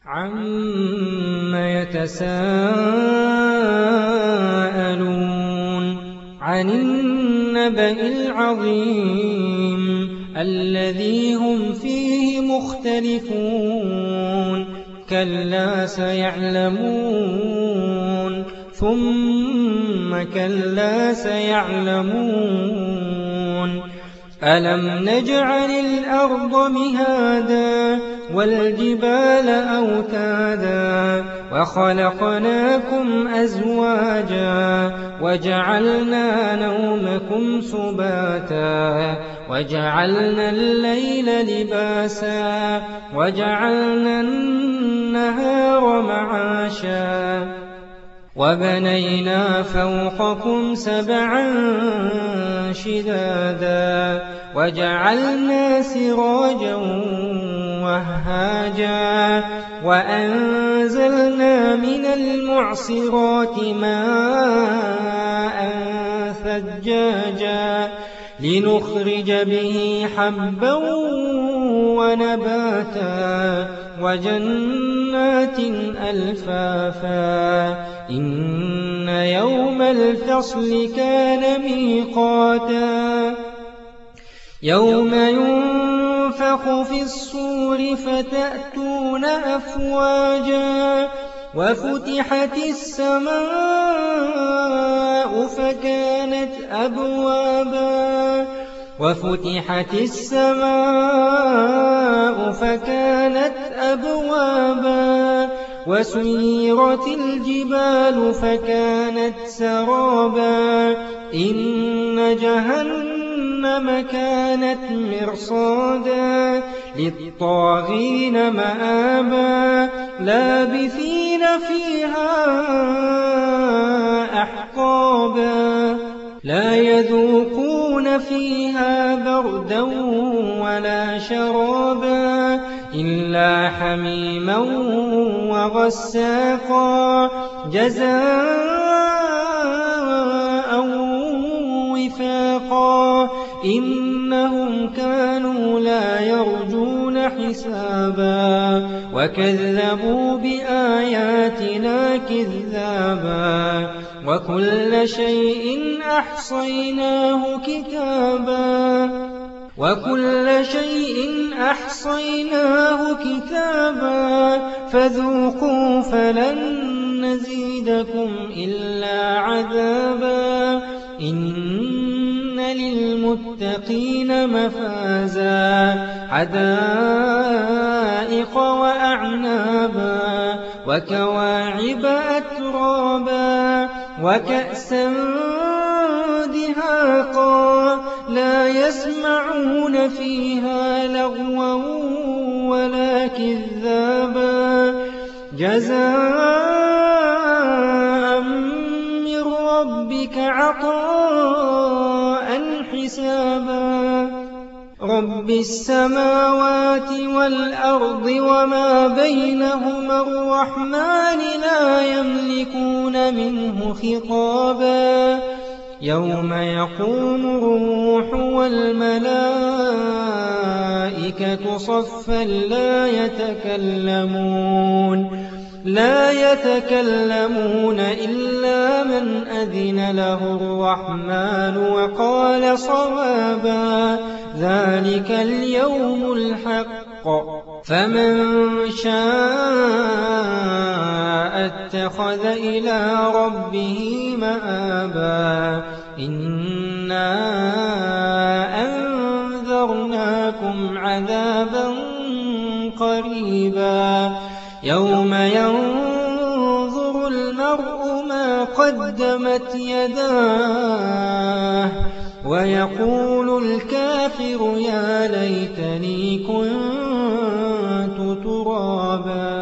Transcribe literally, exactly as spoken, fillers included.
عَمَّ يَتَسَاءَلُونَ عَنِ النَّبَإِ الْعَظِيمِ الَّذِي هُمْ فِيهِ مُخْتَلِفُونَ كَلَّا سَيَعْلَمُونَ ثُمَّ كَلَّا سَيَعْلَمُونَ أَلَمْ نَجْعَلِ الْأَرْضَ مِهَادًا وَالْجِبَالَ أَوْتَادًا وَخَلَقْنَاكُمْ أَزْوَاجًا وَجَعَلْنَا نَوْمَكُمْ سُبَاتًا وَجَعَلْنَا اللَّيْلَ لِبَاسًا وَجَعَلْنَا النَّهَارَ مَعَاشًا وَبَنَيْنَا فَوْقَكُمْ سَبْعًا شِدَادًا وَجَعَلْنَا سِرَاجًا وَهَّاجًا وَأَنزَلْنَا مِنَ الْمُعْصِرَاتِ مَاءً ثَجَّاجًا لِنُخْرِجَ بِهِ حَبًّا وَنَبَاتًا وَجَنَّاتٍ أَلْفَافًا إِنَّ يَوْمَ الْفَصْلِ كَانَ مِيقَاتًا يَوْمَ يُنفَخُ فِي الصُّورِ فَتَأْتُونَ أَفْوَاجًا وَفُتِحَتِ السَّمَاءُ فَكَانَتْ أَبْوَابًا وَفُتِحَتِ السَّمَاءُ فَكَانَتْ أَبْوَابًا وَسُيِّرَتِ الْجِبَالُ فَكَانَتْ سَرَابًا إِنَّ جَهَنَّمَ كَانَتْ مِرْصَادًا لِلطَّاغِينَ مَآبًا لَابِثِينَ فِيهَا أَحْقَابًا لَا يَذُوقُونَ فِيهَا بَرْدًا وَلَا شَرَابًا إِلَّا حَمِيمًا وَغَسَّاقًا جَزَاءً وِفَاقًا إِنَّهُمْ كَانُوا لَا يَرْجُونَ حِسَابًا وَكَذَّبُوا بِآيَاتِنَا كِذَّابًا وَكُلَّ شَيْءٍ أَحْصَيْنَاهُ كِتَابًا وَكُلَّ شَيْءٍ أَحْصَيْنَاهُ كِتَابًا فَذُوقُوا فَلَن نَّزِيدَكُمْ إِلَّا عَذَابًا إِنَّ لِلْمُتَّقِينَ مَفَازًا حَدَائِقَ وَأَعْنَابًا وَكَوَاعِبَ أَتْرَابًا وَكَأْسًا دِهَاقًا لَا يَسْمَعُونَ فِيهَا لَغْوًا وَلَا كِذَّابًا جَزَاءً مِّن رَّبِّكَ عَطَاءً حِسَابًا رَبِّ السَّمَاوَاتِ وَالْأَرْضِ وَمَا بَيْنَهُمَا الرَّحْمَٰنِ لَا يَمْلِكُونَ مِنْهُ خِطَابًا يَوْمَ يَقُومُ الرُّوحُ وَالْمَلَائِكَةُ صَفًّا لَّا يَتَكَلَّمُونَ لَا يَتَكَلَّمُونَ إِلَّا مَنْ أَذِنَ لَهُ الرَّحْمَٰنُ وَقَالَ صَوَابًا ذَٰلِكَ الْيَوْمُ الْحَقُّ فَمَن شَاءَ اتَّخَذَ إِلَىٰ رَبِّهِ مَآبًا إِنَّا أَنذَرْنَاكُمْ عَذَابًا قَرِيبًا يَوْمَ يَنظُرُ الْمَرْءُ مَا قَدَّمَتْ يَدَاهُ وَيَقُولُ الْكَافِرُ يَا لَيْتَنِي كُنتُ تُرَابًا